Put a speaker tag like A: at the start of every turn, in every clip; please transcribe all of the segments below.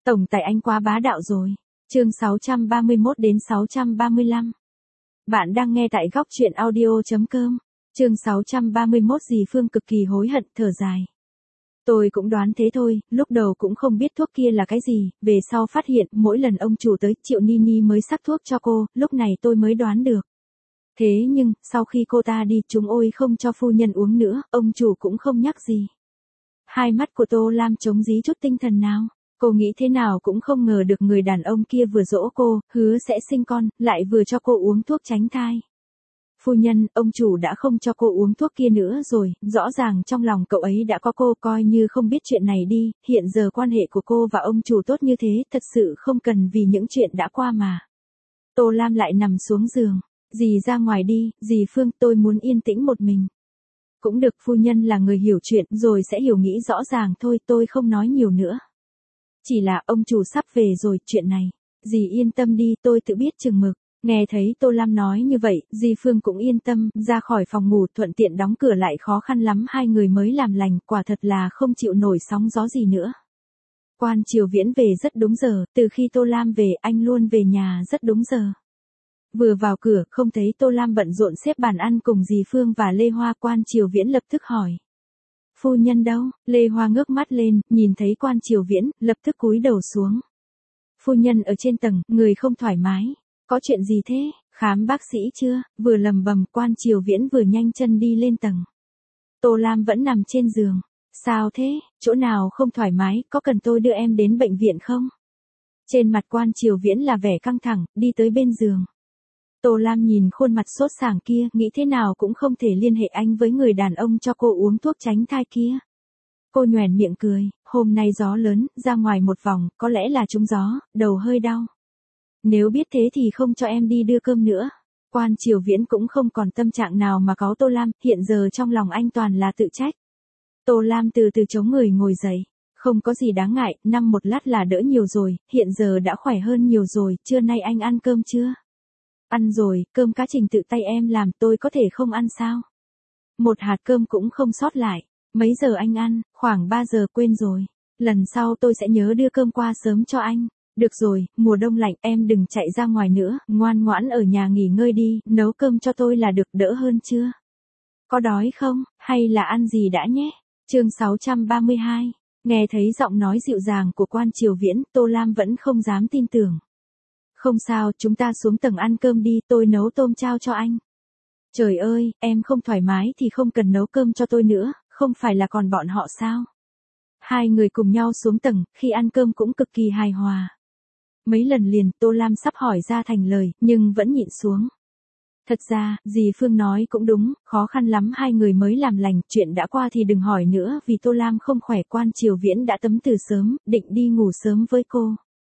A: Tổng tài anh quá bá đạo rồi. Chương 631 đến 635. Bạn đang nghe tại góc truyện audio.com. Chương 631 dì Phương cực kỳ hối hận thở dài. Tôi cũng đoán thế thôi, lúc đầu cũng không biết thuốc kia là cái gì, về sau phát hiện mỗi lần ông chủ tới Triệu Nini mới sắc thuốc cho cô, lúc này tôi mới đoán được. Thế nhưng, sau khi cô ta đi chúng ôi không cho phu nhân uống nữa, ông chủ cũng không nhắc gì. Hai mắt của Tô Lam trống rí chút tinh thần nào. Cô nghĩ thế nào cũng không ngờ được người đàn ông kia vừa dỗ cô, hứa sẽ sinh con, lại vừa cho cô uống thuốc tránh thai. Phu nhân, ông chủ đã không cho cô uống thuốc kia nữa rồi, rõ ràng trong lòng cậu ấy đã có cô, coi như không biết chuyện này đi, hiện giờ quan hệ của cô và ông chủ tốt như thế, thật sự không cần vì những chuyện đã qua mà. Tô Lam lại nằm xuống giường, dì ra ngoài đi, dì Phương, tôi muốn yên tĩnh một mình. Cũng được, phu nhân là người hiểu chuyện rồi sẽ hiểu nghĩ rõ ràng thôi, tôi không nói nhiều nữa. Chỉ là ông chủ sắp về rồi, chuyện này, dì yên tâm đi, tôi tự biết chừng mực. Nghe thấy Tô Lam nói như vậy, dì Phương cũng yên tâm, ra khỏi phòng ngủ thuận tiện đóng cửa lại, khó khăn lắm hai người mới làm lành, quả thật là không chịu nổi sóng gió gì nữa. Quan Triều Viễn về rất đúng giờ, từ khi Tô Lam về anh luôn về nhà rất đúng giờ. Vừa vào cửa, không thấy Tô Lam bận rộn xếp bàn ăn cùng dì Phương và Lê Hoa, Quan Triều Viễn lập tức hỏi. Phu nhân đâu? Lê Hoa ngước mắt lên, nhìn thấy Quan Triều Viễn, lập tức cúi đầu xuống. Phu nhân ở trên tầng, người không thoải mái. Có chuyện gì thế? Khám bác sĩ chưa? Vừa lầm bầm, Quan Triều Viễn vừa nhanh chân đi lên tầng. Tô Lam vẫn nằm trên giường. Sao thế? Chỗ nào không thoải mái, có cần tôi đưa em đến bệnh viện không? Trên mặt Quan Triều Viễn là vẻ căng thẳng, đi tới bên giường. Tô Lam nhìn khuôn mặt sốt sảng kia, nghĩ thế nào cũng không thể liên hệ anh với người đàn ông cho cô uống thuốc tránh thai kia. Cô nhoẻn miệng cười, hôm nay gió lớn, ra ngoài một vòng, có lẽ là trúng gió, đầu hơi đau. Nếu biết thế thì không cho em đi đưa cơm nữa. Quan Triều Viễn cũng không còn tâm trạng nào mà cáu Tô Lam, hiện giờ trong lòng anh toàn là tự trách. Tô Lam từ từ chống người ngồi dậy, không có gì đáng ngại, nằm một lát là đỡ nhiều rồi, hiện giờ đã khỏe hơn nhiều rồi, trưa nay anh ăn cơm chưa? Ăn rồi, cơm cá trình tự tay em làm, tôi có thể không ăn sao? Một hạt cơm cũng không sót lại. Mấy giờ anh ăn? Khoảng 3 giờ, quên rồi. Lần sau tôi sẽ nhớ đưa cơm qua sớm cho anh. Được rồi, mùa đông lạnh, em đừng chạy ra ngoài nữa, ngoan ngoãn ở nhà nghỉ ngơi đi, nấu cơm cho tôi là được, đỡ hơn chưa? Có đói không, hay là ăn gì đã nhé? Chương 632. Nghe thấy giọng nói dịu dàng của Quan Triều Viễn, Tô Lam vẫn không dám tin tưởng. Không sao, chúng ta xuống tầng ăn cơm đi, tôi nấu tôm chao cho anh. Trời ơi, em không thoải mái thì không cần nấu cơm cho tôi nữa, không phải là còn bọn họ sao? Hai người cùng nhau xuống tầng, khi ăn cơm cũng cực kỳ hài hòa. Mấy lần liền, Tô Lam sắp hỏi ra thành lời, nhưng vẫn nhịn xuống. Thật ra, dì Phương nói cũng đúng, khó khăn lắm hai người mới làm lành, chuyện đã qua thì đừng hỏi nữa, vì Tô Lam không khỏe. Quan Triều Viễn đã tắm từ sớm, định đi ngủ sớm với cô.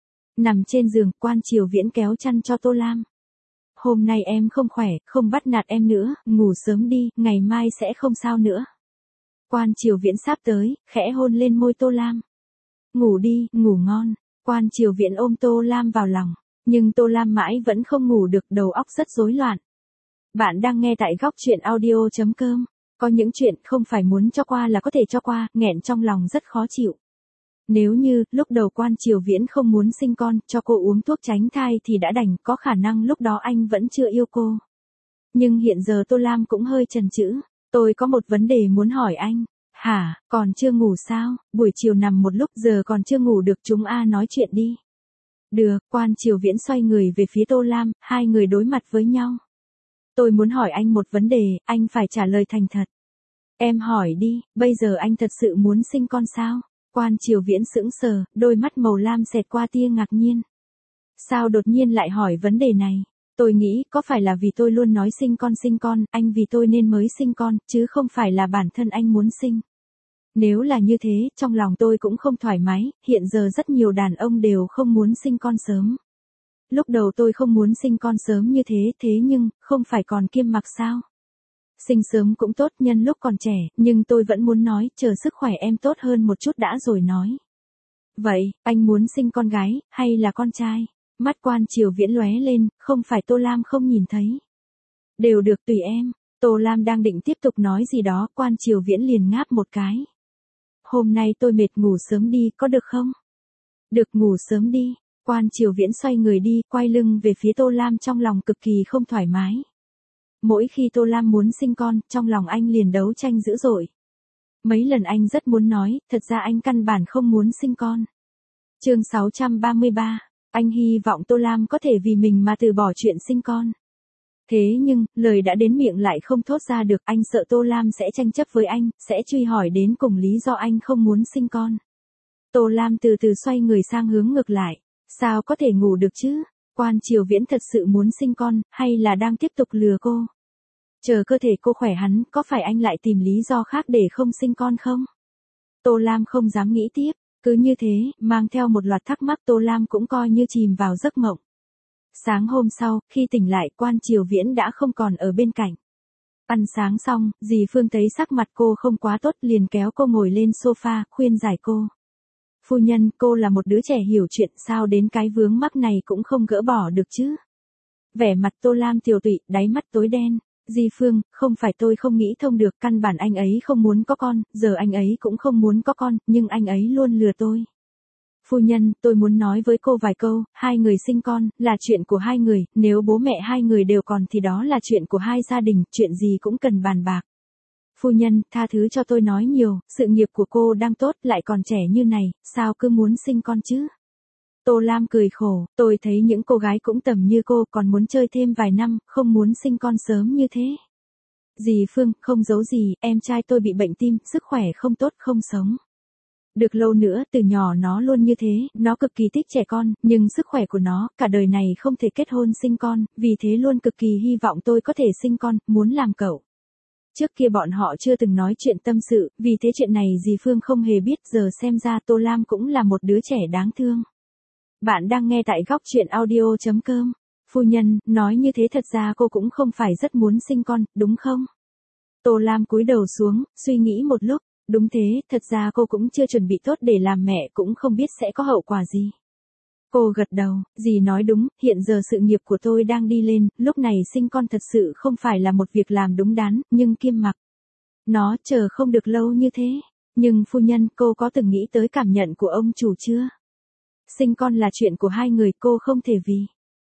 A: Nằm trên giường, Quan Triều Viễn kéo chăn cho Tô Lam. Hôm nay em không khỏe, không bắt nạt em nữa, ngủ sớm đi, ngày mai sẽ không sao nữa. Quan Triều Viễn sắp tới, khẽ hôn lên môi Tô Lam. Ngủ đi, ngủ ngon. Quan Triều Viễn ôm Tô Lam vào lòng, nhưng Tô Lam mãi vẫn không ngủ được, đầu óc rất rối loạn. Bạn đang nghe tại góc truyện audio.com. Có những chuyện không phải muốn cho qua là có thể cho qua, nghẹn trong lòng rất khó chịu. Nếu như, lúc đầu Quan Triều Viễn không muốn sinh con, cho cô uống thuốc tránh thai thì đã đành, có khả năng lúc đó anh vẫn chưa yêu cô. Nhưng hiện giờ Tô Lam cũng hơi chần chừ. Tôi có một vấn đề muốn hỏi anh. Hả, còn chưa ngủ sao? Buổi chiều nằm một lúc giờ còn chưa ngủ được, chúng nói chuyện đi. Được, Quan Triều Viễn xoay người về phía Tô Lam, hai người đối mặt với nhau. Tôi muốn hỏi anh một vấn đề, anh phải trả lời thành thật. Em hỏi đi, bây giờ anh thật sự muốn sinh con sao? Quan Triều Viễn sững sờ, đôi mắt màu lam xẹt qua tia ngạc nhiên. Sao đột nhiên lại hỏi vấn đề này? Tôi nghĩ, có phải là vì tôi luôn nói sinh con, anh vì tôi nên mới sinh con, chứ không phải là bản thân anh muốn sinh. Nếu là như thế, trong lòng tôi cũng không thoải mái, hiện giờ rất nhiều đàn ông đều không muốn sinh con sớm. Lúc đầu tôi không muốn sinh con sớm như thế nhưng, không phải còn kiêm mặc sao? Sinh sớm cũng tốt nhân lúc còn trẻ, nhưng tôi vẫn muốn nói, chờ sức khỏe em tốt hơn một chút đã rồi nói. Vậy, anh muốn sinh con gái, hay là con trai? Mắt Quan Triều Viễn lóe lên, không phải Tô Lam không nhìn thấy. Đều được, tùy em. Tô Lam đang định tiếp tục nói gì đó, Quan Triều Viễn liền ngáp một cái. Hôm nay tôi mệt, ngủ sớm đi, có được không? Được, ngủ sớm đi. Quan Triều Viễn xoay người đi, quay lưng về phía Tô Lam trong lòng cực kỳ không thoải mái. Mỗi khi Tô Lam muốn sinh con, trong lòng anh liền đấu tranh dữ dội. Mấy lần anh rất muốn nói, thật ra anh căn bản không muốn sinh con. Chương 633, anh hy vọng Tô Lam có thể vì mình mà từ bỏ chuyện sinh con. Thế nhưng, lời đã đến miệng lại không thốt ra được, anh sợ Tô Lam sẽ tranh chấp với anh, sẽ truy hỏi đến cùng lý do anh không muốn sinh con. Tô Lam từ từ xoay người sang hướng ngược lại. Sao có thể ngủ được chứ? Quan Triều Viễn thật sự muốn sinh con, hay là đang tiếp tục lừa cô? Chờ cơ thể cô khỏe hẳn, có phải anh lại tìm lý do khác để không sinh con không? Tô Lam không dám nghĩ tiếp, cứ như thế, mang theo một loạt thắc mắc Tô Lam cũng coi như chìm vào giấc mộng. Sáng hôm sau, khi tỉnh lại, Quan Triều Viễn đã không còn ở bên cạnh. Ăn sáng xong, dì Phương thấy sắc mặt cô không quá tốt liền kéo cô ngồi lên sofa, khuyên giải cô. Phu nhân, cô là một đứa trẻ hiểu chuyện, sao đến cái vướng mắc này cũng không gỡ bỏ được chứ? Vẻ mặt Tô Lam tiều tụy, đáy mắt tối đen. Dì Phương, không phải tôi không nghĩ thông được, căn bản anh ấy không muốn có con, giờ anh ấy cũng không muốn có con, nhưng anh ấy luôn lừa tôi. Phu nhân, tôi muốn nói với cô vài câu, hai người sinh con, là chuyện của hai người, nếu bố mẹ hai người đều còn thì đó là chuyện của hai gia đình, chuyện gì cũng cần bàn bạc. Phu nhân, tha thứ cho tôi nói nhiều, sự nghiệp của cô đang tốt, lại còn trẻ như này, sao cứ muốn sinh con chứ? Tô Lam cười khổ, tôi thấy những cô gái cũng tầm như cô còn muốn chơi thêm vài năm, không muốn sinh con sớm như thế. Dì Phương, không giấu gì, em trai tôi bị bệnh tim, sức khỏe không tốt, không sống được lâu nữa, từ nhỏ nó luôn như thế, nó cực kỳ thích trẻ con, nhưng sức khỏe của nó, cả đời này không thể kết hôn sinh con, vì thế luôn cực kỳ hy vọng tôi có thể sinh con, muốn làm cậu. Trước kia bọn họ chưa từng nói chuyện tâm sự, vì thế chuyện này dì Phương không hề biết, giờ xem ra Tô Lam cũng là một đứa trẻ đáng thương. Bạn đang nghe tại góc truyện audio.com. Phu nhân, nói như thế thật ra cô cũng không phải rất muốn sinh con, đúng không? Tô Lam cúi đầu xuống, suy nghĩ một lúc. Đúng thế, thật ra cô cũng chưa chuẩn bị tốt để làm mẹ, cũng không biết sẽ có hậu quả gì. Cô gật đầu, dì nói đúng, hiện giờ sự nghiệp của tôi đang đi lên, lúc này sinh con thật sự không phải là một việc làm đúng đắn, nhưng kiêm mặc. Nó chờ không được lâu như thế. Nhưng phu nhân, cô có từng nghĩ tới cảm nhận của ông chủ chưa? Sinh con là chuyện của hai người, cô không thể vì.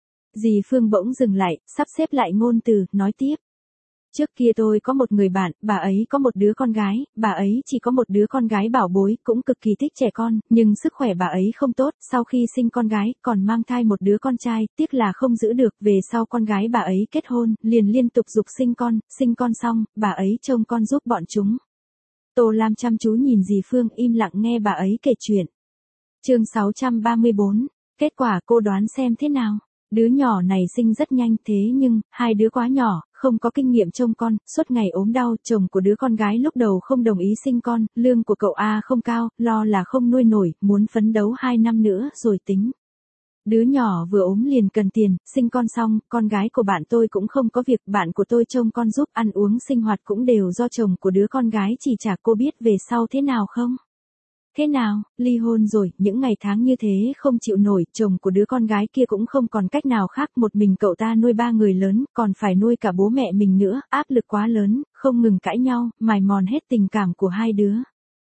A: Dì Phương bỗng dừng lại, sắp xếp lại ngôn từ, nói tiếp. Trước kia tôi có một người bạn, bà ấy có một đứa con gái, bà ấy chỉ có một đứa con gái bảo bối, cũng cực kỳ thích trẻ con, nhưng sức khỏe bà ấy không tốt, sau khi sinh con gái, còn mang thai một đứa con trai, tiếc là không giữ được, về sau con gái bà ấy kết hôn, liền liên tục giục sinh con xong, bà ấy trông con giúp bọn chúng. Tô Lam chăm chú nhìn dì Phương im lặng nghe bà ấy kể chuyện. Chương 634, kết quả cô đoán xem thế nào? Đứa nhỏ này sinh rất nhanh thế nhưng, hai đứa quá nhỏ, không có kinh nghiệm trông con, suốt ngày ốm đau, chồng của đứa con gái lúc đầu không đồng ý sinh con, lương của cậu A không cao, lo là không nuôi nổi, muốn phấn đấu 2 năm nữa rồi tính. Đứa nhỏ vừa ốm liền cần tiền, sinh con xong, con gái của bạn tôi cũng không có việc, bạn của tôi trông con giúp ăn uống sinh hoạt cũng đều do chồng của đứa con gái chỉ trả, cô biết về sau thế nào không? Thế nào, ly hôn rồi, những ngày tháng như thế không chịu nổi, chồng của đứa con gái kia cũng không còn cách nào khác, một mình cậu ta nuôi 3 người lớn, còn phải nuôi cả bố mẹ mình nữa, áp lực quá lớn, không ngừng cãi nhau, mài mòn hết tình cảm của hai đứa.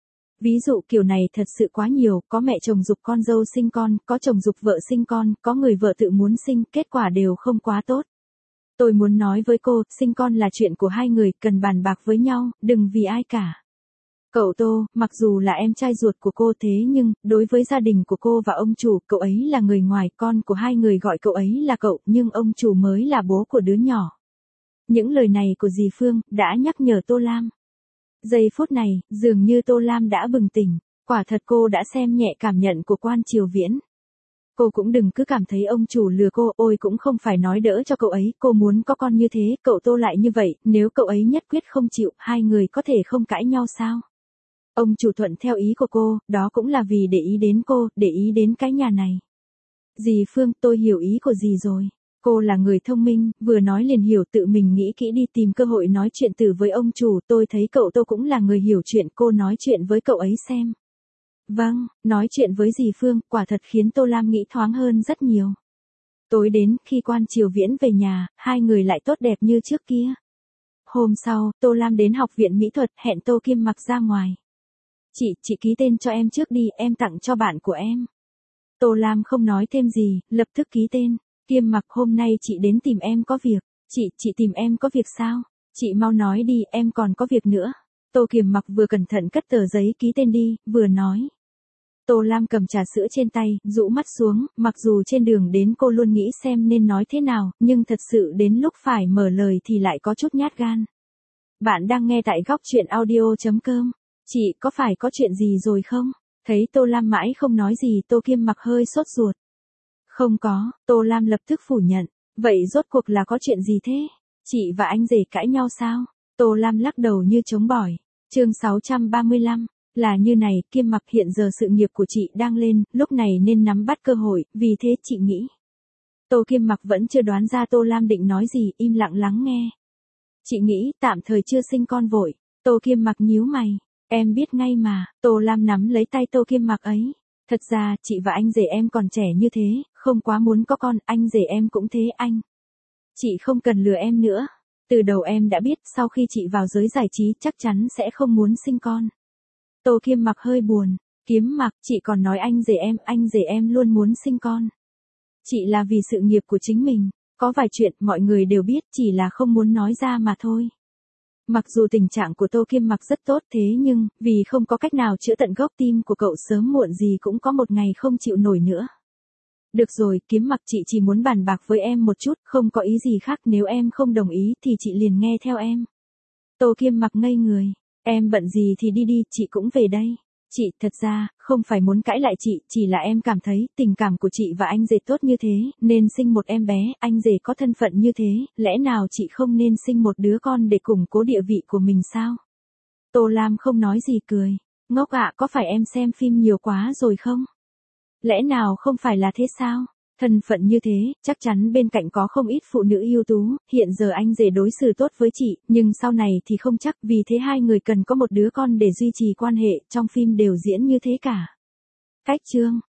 A: Ví dụ kiểu này thật sự quá nhiều, có mẹ chồng giục con dâu sinh con, có chồng giục vợ sinh con, có người vợ tự muốn sinh, kết quả đều không quá tốt. Tôi muốn nói với cô, sinh con là chuyện của hai người, cần bàn bạc với nhau, đừng vì ai cả. Cậu Tô, mặc dù là em trai ruột của cô thế nhưng, đối với gia đình của cô và ông chủ, cậu ấy là người ngoài, con của hai người gọi cậu ấy là cậu, nhưng ông chủ mới là bố của đứa nhỏ. Những lời này của dì Phương, đã nhắc nhở Tô Lam. Giây phút này, dường như Tô Lam đã bừng tỉnh, quả thật cô đã xem nhẹ cảm nhận của Quan Triều Viễn. Cô cũng đừng cứ cảm thấy ông chủ lừa cô, ôi cũng không phải nói đỡ cho cậu ấy, cô muốn có con như thế, cậu Tô lại như vậy, nếu cậu ấy nhất quyết không chịu, hai người có thể không cãi nhau sao? Ông chủ thuận theo ý của cô, đó cũng là vì để ý đến cô, để ý đến cái nhà này. Dì Phương, tôi hiểu ý của dì rồi. Cô là người thông minh, vừa nói liền hiểu, tự mình nghĩ kỹ đi tìm cơ hội nói chuyện từ với ông chủ, tôi thấy cậu Tô cũng là người hiểu chuyện, cô nói chuyện với cậu ấy xem. Vâng, nói chuyện với dì Phương, quả thật khiến Tô Lam nghĩ thoáng hơn rất nhiều. Tối đến, khi Quan Triều Viễn về nhà, hai người lại tốt đẹp như trước kia. Hôm sau, Tô Lam đến học viện mỹ thuật, hẹn Tô Kim Mặc ra ngoài. Chị ký tên cho em trước đi, em tặng cho bạn của em. Tô Lam không nói thêm gì, lập tức ký tên. Kiêm Mặc, hôm nay chị đến tìm em có việc. Chị tìm em có việc sao? Chị mau nói đi, em còn có việc nữa. Tô Kiềm Mặc vừa cẩn thận cất tờ giấy ký tên đi, vừa nói. Tô Lam cầm trà sữa trên tay, rũ mắt xuống, mặc dù trên đường đến cô luôn nghĩ xem nên nói thế nào, nhưng thật sự đến lúc phải mở lời thì lại có chút nhát gan. Bạn đang nghe tại góc chuyện audio.com. Chị có phải có chuyện gì rồi không? Thấy Tô Lam mãi không nói gì, Tô Kiêm Mặc hơi sốt ruột. Không có, Tô Lam lập tức phủ nhận. Vậy rốt cuộc là có chuyện gì thế? Chị và anh rể cãi nhau sao? Tô Lam lắc đầu như chống bỏi. Chương 635. Là như này, Kiêm Mặc, hiện giờ sự nghiệp của chị đang lên, lúc này nên nắm bắt cơ hội, vì thế chị nghĩ. Tô Kiêm Mặc vẫn chưa đoán ra Tô Lam định nói gì, im lặng lắng nghe. Chị nghĩ tạm thời chưa sinh con vội. Tô Kiêm Mặc nhíu mày. Em biết ngay mà. Tô Lam nắm lấy tay Tô Kiêm Mặc ấy. Thật ra, chị và anh rể em còn trẻ như thế, không quá muốn có con, anh rể em cũng thế anh. Chị không cần lừa em nữa. Từ đầu em đã biết, sau khi chị vào giới giải trí chắc chắn sẽ không muốn sinh con. Tô Kiêm Mặc hơi buồn. Kiếm Mặc, chị còn nói anh rể em luôn muốn sinh con. Chị là vì sự nghiệp của chính mình. Có vài chuyện mọi người đều biết, chỉ là không muốn nói ra mà thôi. Mặc dù tình trạng của Tô Kiêm Mặc rất tốt thế nhưng, vì không có cách nào chữa tận gốc, tim của cậu sớm muộn gì cũng có một ngày không chịu nổi nữa. Được rồi, Kiếm Mặc, chị chỉ muốn bàn bạc với em một chút, không có ý gì khác, nếu em không đồng ý thì chị liền nghe theo em. Tô Kiêm Mặc ngây người. Em bận gì thì đi đi, chị cũng về đây. Chị, thật ra, không phải muốn cãi lại chị, chỉ là em cảm thấy, tình cảm của chị và anh rể tốt như thế, nên sinh một em bé, anh rể có thân phận như thế, lẽ nào chị không nên sinh một đứa con để củng cố địa vị của mình sao? Tô Lam không nói gì, cười. Ngốc ạ, có phải em xem phim nhiều quá rồi không? Lẽ nào không phải là thế sao? Thân phận như thế, chắc chắn bên cạnh có không ít phụ nữ ưu tú, hiện giờ anh rể đối xử tốt với chị, nhưng sau này thì không chắc, vì thế hai người cần có một đứa con để duy trì quan hệ, trong phim đều diễn như thế cả. Cách chương